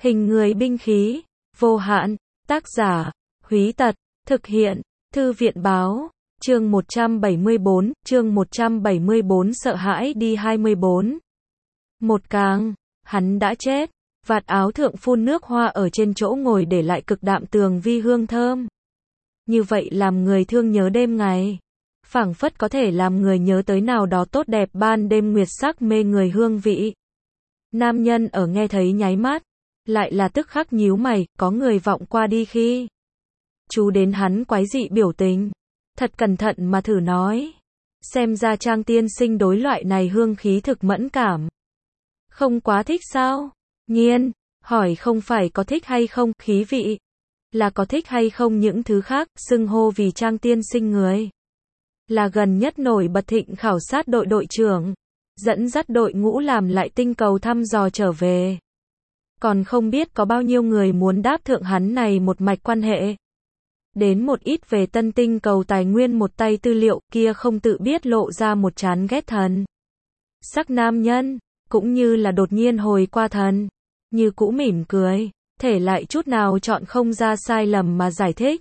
Hình người binh khí, vô hạn, tác giả, Húy Tật, thực hiện, Thư viện báo, chương 174, sợ hãi đi 24. Một càng, hắn đã chết, vạt áo thượng phun nước hoa ở trên chỗ ngồi để lại cực đạm tường vi hương thơm. Như vậy làm người thương nhớ đêm ngày, phảng phất có thể làm người nhớ tới nào đó tốt đẹp ban đêm nguyệt sắc mê người hương vị. Nam nhân ở nghe thấy nháy mắt, lại là tức khắc nhíu mày, có người vọng qua đi khi chú đến hắn quái dị biểu tình, thật cẩn thận mà thử nói, xem ra Trang tiên sinh đối loại này hương khí thực mẫn cảm. Không quá thích sao? Nhiên, hỏi không phải có thích hay không, khí vị, là có thích hay không những thứ khác, xưng hô vì Trang tiên sinh người. Là gần nhất nổi bật thịnh khảo sát đội đội trưởng, dẫn dắt đội ngũ làm lại tinh cầu thăm dò trở về. Còn không biết có bao nhiêu người muốn đáp thượng hắn này một mạch quan hệ. Đến một ít về tân tinh cầu tài nguyên một tay tư liệu kia không tự biết lộ ra một chán ghét thần sắc nam nhân, cũng như là đột nhiên hồi qua thần, như cũ mỉm cười, thể lại chút nào chọn không ra sai lầm mà giải thích.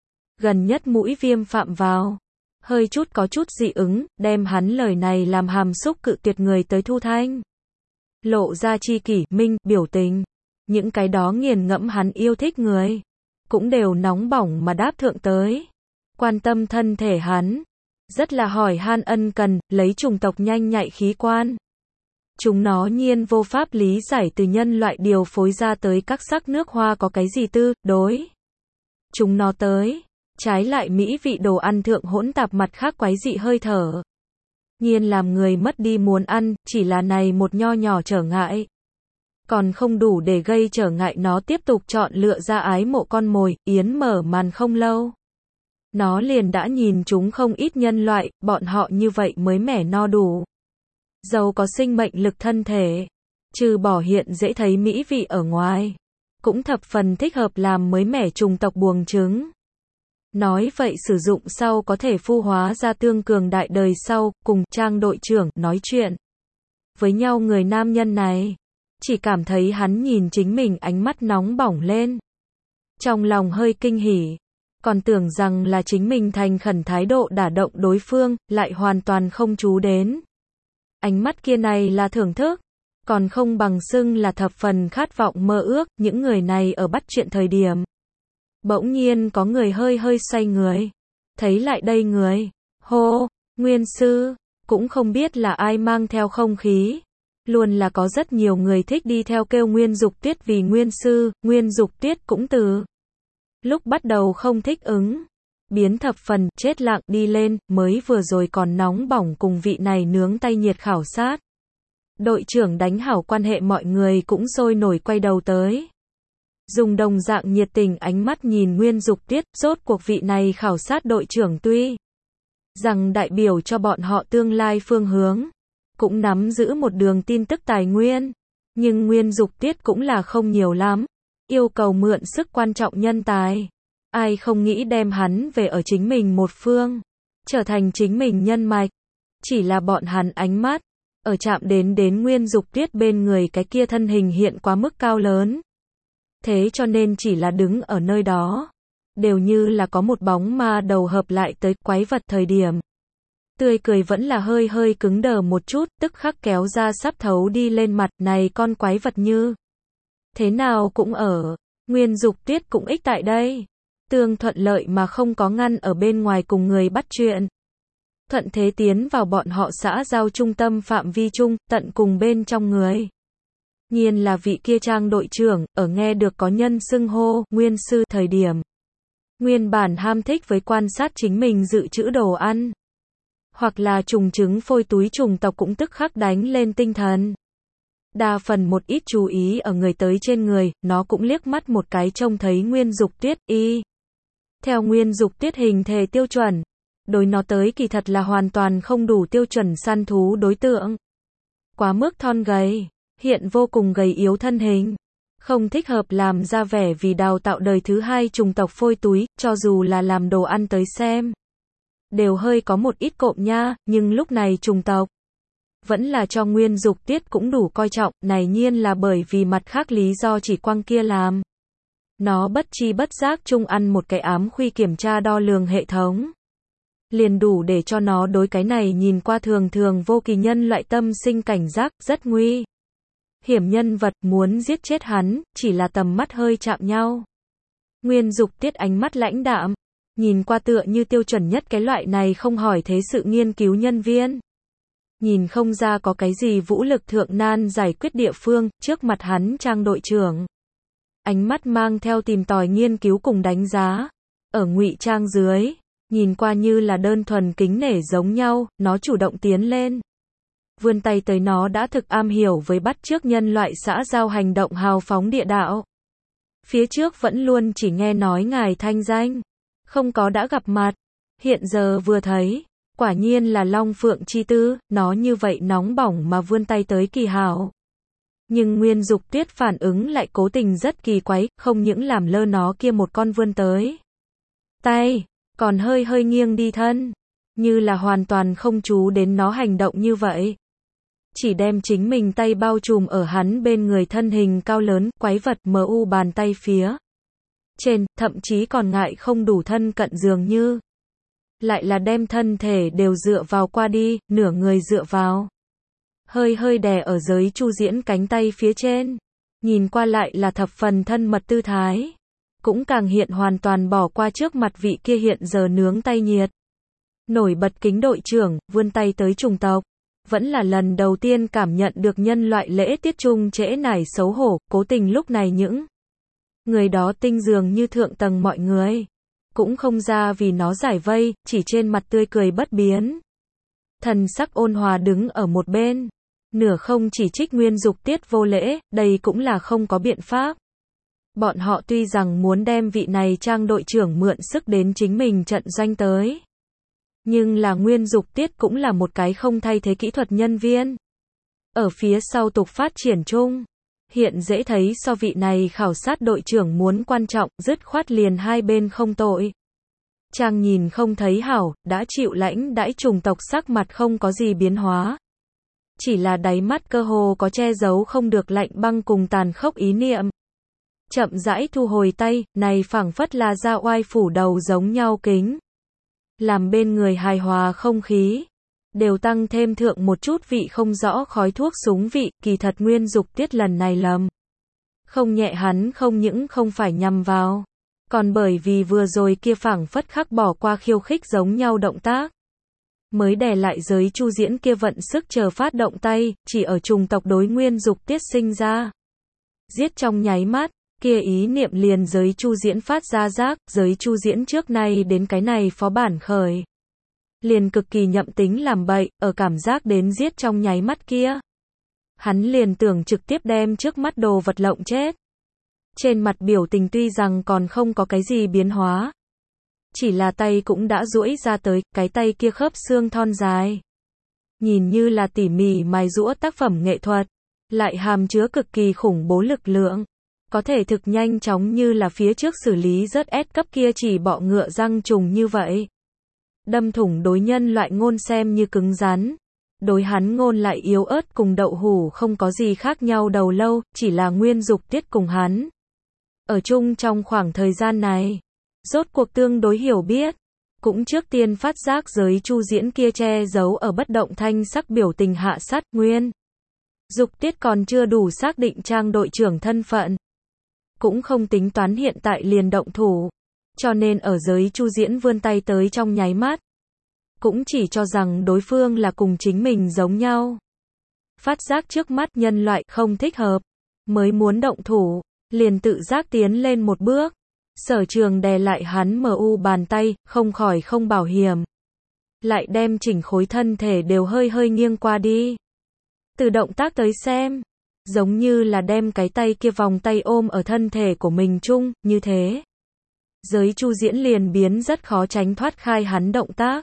Gần nhất mũi viêm phạm vào, hơi chút có chút dị ứng, đem hắn lời này làm hàm xúc cự tuyệt người tới thu thanh. Lộ ra chi kỷ, minh, biểu tình, những cái đó nghiền ngẫm hắn yêu thích người, cũng đều nóng bỏng mà đáp thượng tới. Quan tâm thân thể hắn, rất là hỏi han ân cần, lấy chủng tộc nhanh nhạy khí quan. Chúng nó nhiên vô pháp lý giải từ nhân loại điều phối ra tới các sắc nước hoa có cái gì tư, đối. Chúng nó tới, trái lại mỹ vị đồ ăn thượng hỗn tạp mặt khác quái dị hơi thở. Nhiên làm người mất đi muốn ăn, chỉ là này một nho nhỏ trở ngại. Còn không đủ để gây trở ngại nó tiếp tục chọn lựa ra ái mộ con mồi, yến mở màn không lâu. Nó liền đã nhìn chúng không ít nhân loại, bọn họ như vậy mới mẻ no đủ. Giàu có sinh mệnh lực thân thể, trừ bỏ hiện dễ thấy mỹ vị ở ngoài, cũng thập phần thích hợp làm mới mẻ chủng tộc buồng trứng. Nói vậy sử dụng sau có thể phu hóa ra tương cường đại đời sau, cùng Trang đội trưởng nói chuyện với nhau người nam nhân này. Chỉ cảm thấy hắn nhìn chính mình ánh mắt nóng bỏng lên. Trong lòng hơi kinh hỉ, còn tưởng rằng là chính mình thành khẩn thái độ đả động đối phương, lại hoàn toàn không chú đến. Ánh mắt kia này là thưởng thức, còn không bằng xưng là thập phần khát vọng mơ ước, những người này ở bắt chuyện thời điểm. Bỗng nhiên có người hơi xoay người, thấy lại đây người, hô, Nguyên sư, cũng không biết là ai mang theo không khí. Luôn là có rất nhiều người thích đi theo kêu Nguyên Dục Tuyết vì Nguyên sư, Nguyên Dục Tuyết cũng từ lúc bắt đầu không thích ứng, biến thập phần chết lặng đi lên, mới vừa rồi còn nóng bỏng cùng vị này nướng tay nhiệt khảo sát. Đội trưởng đánh hảo quan hệ mọi người cũng sôi nổi quay đầu tới. Dùng đồng dạng nhiệt tình ánh mắt nhìn Nguyên Dục Tuyết, rốt cuộc vị này khảo sát đội trưởng tuy rằng đại biểu cho bọn họ tương lai phương hướng, cũng nắm giữ một đường tin tức tài nguyên, nhưng Nguyên Dục Tuyết cũng là không nhiều lắm, yêu cầu mượn sức quan trọng nhân tài. Ai không nghĩ đem hắn về ở chính mình một phương, trở thành chính mình nhân mạch. Chỉ là bọn hắn ánh mắt, ở chạm đến Nguyên Dục Tuyết bên người cái kia thân hình hiện quá mức cao lớn. Thế cho nên chỉ là đứng ở nơi đó, đều như là có một bóng ma đầu hợp lại tới quái vật thời điểm. Tươi cười vẫn là hơi cứng đờ một chút, tức khắc kéo ra sắp thấu đi lên mặt, này con quái vật như thế nào cũng ở. Nguyên Dục Tuyết cũng ích tại đây, tương thuận lợi mà không có ngăn ở bên ngoài cùng người bắt chuyện. Thuận thế tiến vào bọn họ xã giao trung tâm phạm vi chung, tận cùng bên trong người. Nhiên là vị kia Trang đội trưởng, ở nghe được có nhân xưng hô, Nguyên sư thời điểm. Nguyên bản ham thích với quan sát chính mình dự trữ đồ ăn. Hoặc là trùng trứng phôi túi trùng tộc cũng tức khắc đánh lên tinh thần. Đa phần một ít chú ý ở người tới trên người, nó cũng liếc mắt một cái trông thấy Nguyên Dục Tuyết y. Theo Nguyên Dục Tuyết hình thể tiêu chuẩn, đối nó tới kỳ thật là hoàn toàn không đủ tiêu chuẩn săn thú đối tượng. Quá mức thon gầy, hiện vô cùng gầy yếu thân hình, không thích hợp làm ra vẻ vì đào tạo đời thứ hai trùng tộc phôi túi, cho dù là làm đồ ăn tới xem. Đều hơi có một ít cộm nha, nhưng lúc này trùng tộc vẫn là cho Nguyên Dục Tiết cũng đủ coi trọng, này nhiên là bởi vì mặt khác lý do chỉ quăng kia làm. Nó bất chi bất giác chung ăn một cái ám khuy kiểm tra đo lường hệ thống. Liền đủ để cho nó đối cái này nhìn qua thường thường vô kỳ nhân loại tâm sinh cảnh giác, rất nguy hiểm nhân vật, muốn giết chết hắn, chỉ là tầm mắt hơi chạm nhau. Nguyên Dục Tiết ánh mắt lãnh đạm, nhìn qua tựa như tiêu chuẩn nhất cái loại này không hỏi thế sự nghiên cứu nhân viên. Nhìn không ra có cái gì vũ lực thượng nan giải quyết địa phương, trước mặt hắn Trang đội trưởng. Ánh mắt mang theo tìm tòi nghiên cứu cùng đánh giá. Ở ngụy trang dưới, nhìn qua như là đơn thuần kính nể giống nhau, nó chủ động tiến lên. Vươn tay tới, nó đã thực am hiểu với bắt chước nhân loại xã giao hành động hào phóng địa đạo. Phía trước vẫn luôn chỉ nghe nói ngài thanh danh, không có đã gặp mặt. Hiện giờ vừa thấy, quả nhiên là Long Phượng chi tư, nó như vậy nóng bỏng mà vươn tay tới kỳ hảo. Nhưng Nguyên Dục Tiết phản ứng lại cố tình rất kỳ quái, không những làm lơ nó kia một con vươn tới tay, còn hơi hơi nghiêng đi thân, như là hoàn toàn không chú đến nó hành động như vậy. Chỉ đem chính mình tay bao trùm ở hắn bên người thân hình cao lớn, quái vật mu bàn tay phía trên, thậm chí còn ngại không đủ thân cận dường như. Lại là đem thân thể đều dựa vào qua đi, nửa người dựa vào. Hơi hơi đè ở Giới Chu Diễn cánh tay phía trên. Nhìn qua lại là thập phần thân mật tư thái. Cũng càng hiện hoàn toàn bỏ qua trước mặt vị kia hiện giờ nướng tay nhiệt. Nổi bật Kính đội trưởng, vươn tay tới chủng tộc. Vẫn là lần đầu tiên cảm nhận được nhân loại lễ tiết chung trễ nải xấu hổ, cố tình lúc này những người đó tinh dường như thượng tầng mọi người. Cũng không ra vì nó giải vây, chỉ trên mặt tươi cười bất biến. Thần sắc ôn hòa đứng ở một bên. Nửa không chỉ trích Nguyên Dục Tiết vô lễ, đây cũng là không có biện pháp. Bọn họ tuy rằng muốn đem vị này Trang đội trưởng mượn sức đến chính mình trận doanh tới. Nhưng là Nguyên Dục Tiết cũng là một cái không thay thế kỹ thuật nhân viên. Ở phía sau tục phát triển chung. Hiện dễ thấy so vị này khảo sát đội trưởng muốn quan trọng, dứt khoát liền hai bên không tội. Trang nhìn không thấy hảo, đã chịu lãnh đãi chủng tộc sắc mặt không có gì biến hóa. Chỉ là đáy mắt cơ hồ có che giấu không được lạnh băng cùng tàn khốc ý niệm. Chậm rãi thu hồi tay, này phảng phất là ra oai phủ đầu giống nhau kính. Làm bên người hài hòa không khí. Đều tăng thêm thượng một chút vị không rõ khói thuốc súng vị, kỳ thật Nguyên Dục Tiết lần này lầm. Không nhẹ hắn không những không phải nhằm vào. Còn bởi vì vừa rồi kia phảng phất khắc bỏ qua khiêu khích giống nhau động tác. Mới đè lại Giới Chu Diễn kia vận sức chờ phát động tay, chỉ ở chủng tộc đối Nguyên Dục Tiết sinh ra. Giết trong nháy mắt, kia ý niệm liền Giới Chu Diễn phát ra giác, Giới Chu Diễn trước nay đến cái này phó bản khởi. Liền cực kỳ nhậm tính làm bậy, ở cảm giác đến giết trong nháy mắt kia. Hắn liền tưởng trực tiếp đem trước mắt đồ vật lộng chết. Trên mặt biểu tình tuy rằng còn không có cái gì biến hóa. Chỉ là tay cũng đã duỗi ra tới, cái tay kia khớp xương thon dài. Nhìn như là tỉ mỉ mài giũa tác phẩm nghệ thuật. Lại hàm chứa cực kỳ khủng bố lực lượng. Có thể thực nhanh chóng như là phía trước xử lý rớt S cấp kia chỉ bọ ngựa răng trùng như vậy. Đâm thủng đối nhân loại ngôn xem như cứng rắn. Đối hắn ngôn lại yếu ớt cùng đậu hủ không có gì khác nhau đầu lâu, chỉ là Nguyên Dục Tiết cùng hắn. Ở chung trong khoảng thời gian này, rốt cuộc tương đối hiểu biết. Cũng trước tiên phát giác Giới Chu Diễn kia che giấu ở bất động thanh sắc biểu tình hạ sát Nguyên. Dục Tiết còn chưa đủ xác định Trang đội trưởng thân phận. Cũng không tính toán hiện tại liền động thủ. Cho nên ở Giới Chu Diễn vươn tay tới trong nháy mắt. Cũng chỉ cho rằng đối phương là cùng chính mình giống nhau. Phát giác trước mắt nhân loại không thích hợp. Mới muốn động thủ. Liền tự giác tiến lên một bước. Sở Trường đè lại hắn mu bàn tay, không khỏi không bảo hiểm. Lại đem chỉnh khối thân thể đều hơi hơi nghiêng qua đi. Từ động tác tới xem. Giống như là đem cái tay kia vòng tay ôm ở thân thể của mình chung, như thế. Giới Chu Diễn liền biến rất khó tránh thoát khai hắn động tác.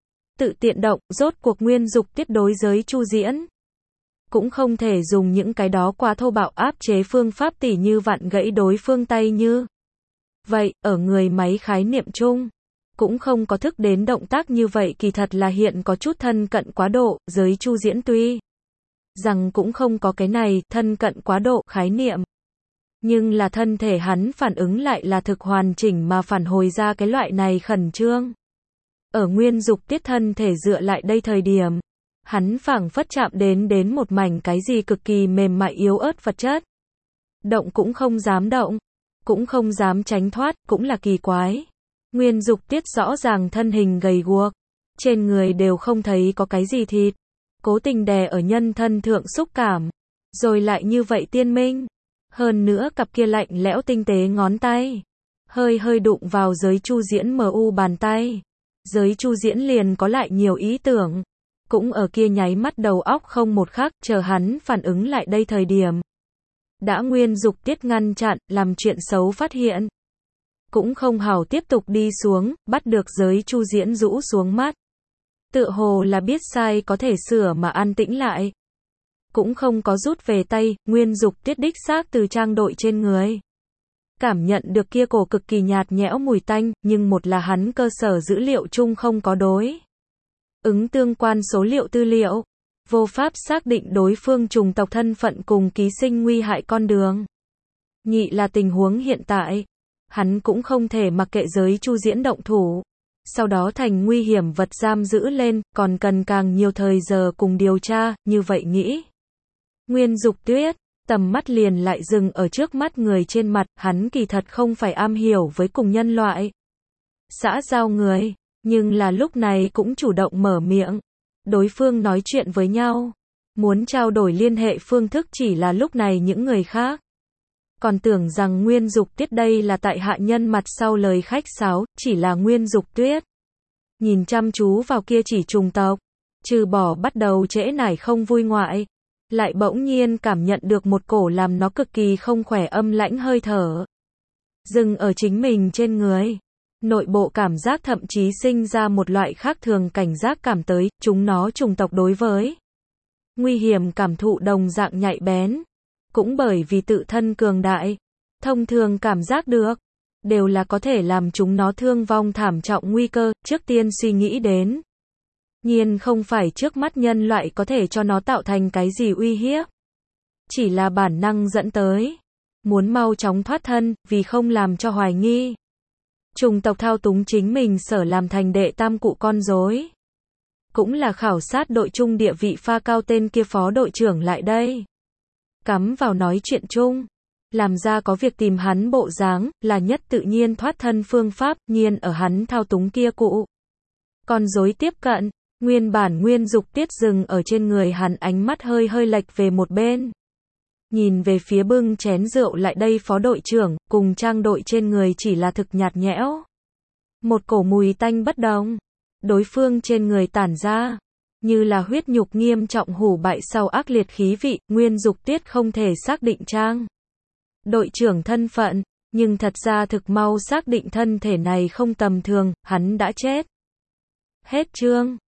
Tự tiện động, rốt cuộc Nguyên Dục Tiết đối Giới Chu Diễn. Cũng không thể dùng những cái đó quá thô bạo áp chế phương pháp tỉ như vặn gãy đối phương tay như. Vậy, ở người máy khái niệm chung, cũng không có thức đến động tác như vậy, kỳ thật là hiện có chút thân cận quá độ, giới Chu Diễn tuy rằng cũng không có cái này, thân cận quá độ, khái niệm. Nhưng là thân thể hắn phản ứng lại là thực hoàn chỉnh mà phản hồi ra cái loại này khẩn trương. Ở Nguyên Dục Tiết thân thể dựa lại đây thời điểm, hắn phảng phất chạm đến một mảnh cái gì cực kỳ mềm mại yếu ớt vật chất. Động cũng không dám động, cũng không dám tránh thoát, cũng là kỳ quái. Nguyên Dục Tiết rõ ràng thân hình gầy guộc, trên người đều không thấy có cái gì thịt, cố tình đè ở nhân thân thượng xúc cảm, rồi lại như vậy tiên minh. Hơn nữa cặp kia lạnh lẽo tinh tế ngón tay, hơi hơi đụng vào giới Chu Diễn mu bàn tay. Giới Chu Diễn liền có lại nhiều ý tưởng, cũng ở kia nháy mắt đầu óc không một khắc, chờ hắn phản ứng lại đây thời điểm. Đã Nguyên Dục Tiết ngăn chặn, làm chuyện xấu phát hiện. Cũng không hảo tiếp tục đi xuống, bắt được giới Chu Diễn rũ xuống mắt. Tựa hồ là biết sai có thể sửa mà an tĩnh lại. Cũng không có rút về tay, Nguyên Dục Tiết đích xác từ trang đội trên người. Cảm nhận được kia cổ cực kỳ nhạt nhẽo mùi tanh, nhưng một là hắn cơ sở dữ liệu chung không có đối ứng tương quan số liệu tư liệu, vô pháp xác định đối phương chủng tộc thân phận cùng ký sinh nguy hại con đường. Nhị là tình huống hiện tại, hắn cũng không thể mặc kệ giới Chu Diễn động thủ, sau đó thành nguy hiểm vật giam giữ lên, còn cần càng nhiều thời giờ cùng điều tra, như vậy nghĩ. Nguyên Dục Tiết, tầm mắt liền lại dừng ở trước mắt người trên mặt, hắn kỳ thật không phải am hiểu với cùng nhân loại xã giao người, nhưng là lúc này cũng chủ động mở miệng. Đối phương nói chuyện với nhau, muốn trao đổi liên hệ phương thức, chỉ là lúc này những người khác còn tưởng rằng Nguyên Dục Tiết đây là tại hạ nhân mặt sau lời khách sáo, chỉ là Nguyên Dục Tiết nhìn chăm chú vào kia chỉ trùng tộc, trừ bỏ bắt đầu trễ nải không vui ngoại, lại bỗng nhiên cảm nhận được một cổ làm nó cực kỳ không khỏe âm lãnh hơi thở dừng ở chính mình trên người. Nội bộ cảm giác thậm chí sinh ra một loại khác thường cảnh giác cảm tới, chúng nó chủng tộc đối với nguy hiểm cảm thụ đồng dạng nhạy bén. Cũng bởi vì tự thân cường đại, thông thường cảm giác được, đều là có thể làm chúng nó thương vong thảm trọng nguy cơ, trước tiên suy nghĩ đến. Nhiên không phải trước mắt nhân loại có thể cho nó tạo thành cái gì uy hiếp. Chỉ là bản năng dẫn tới. Muốn mau chóng thoát thân, vì không làm cho hoài nghi. Chủng tộc thao túng chính mình sở làm thành đệ tam cụ con rối. Cũng là khảo sát đội chung địa vị pha cao tên kia phó đội trưởng lại đây. Cắm vào nói chuyện chung. Làm ra có việc tìm hắn bộ dáng, là nhất tự nhiên thoát thân phương pháp, nhiên ở hắn thao túng kia cụ. Con rối tiếp cận. Nguyên bản Nguyên Dục Tiết dừng ở trên người hắn, ánh mắt hơi hơi lệch về một bên. Nhìn về phía bưng chén rượu lại đây phó đội trưởng, cùng trang đội trên người chỉ là thực nhạt nhẽo. Một cổ mùi tanh bất đồng. Đối phương trên người tản ra, như là huyết nhục nghiêm trọng hủ bại sau ác liệt khí vị, Nguyên Dục Tiết không thể xác định trang đội trưởng thân phận, nhưng thật ra thực mau xác định thân thể này không tầm thường, hắn đã chết. Hết chương.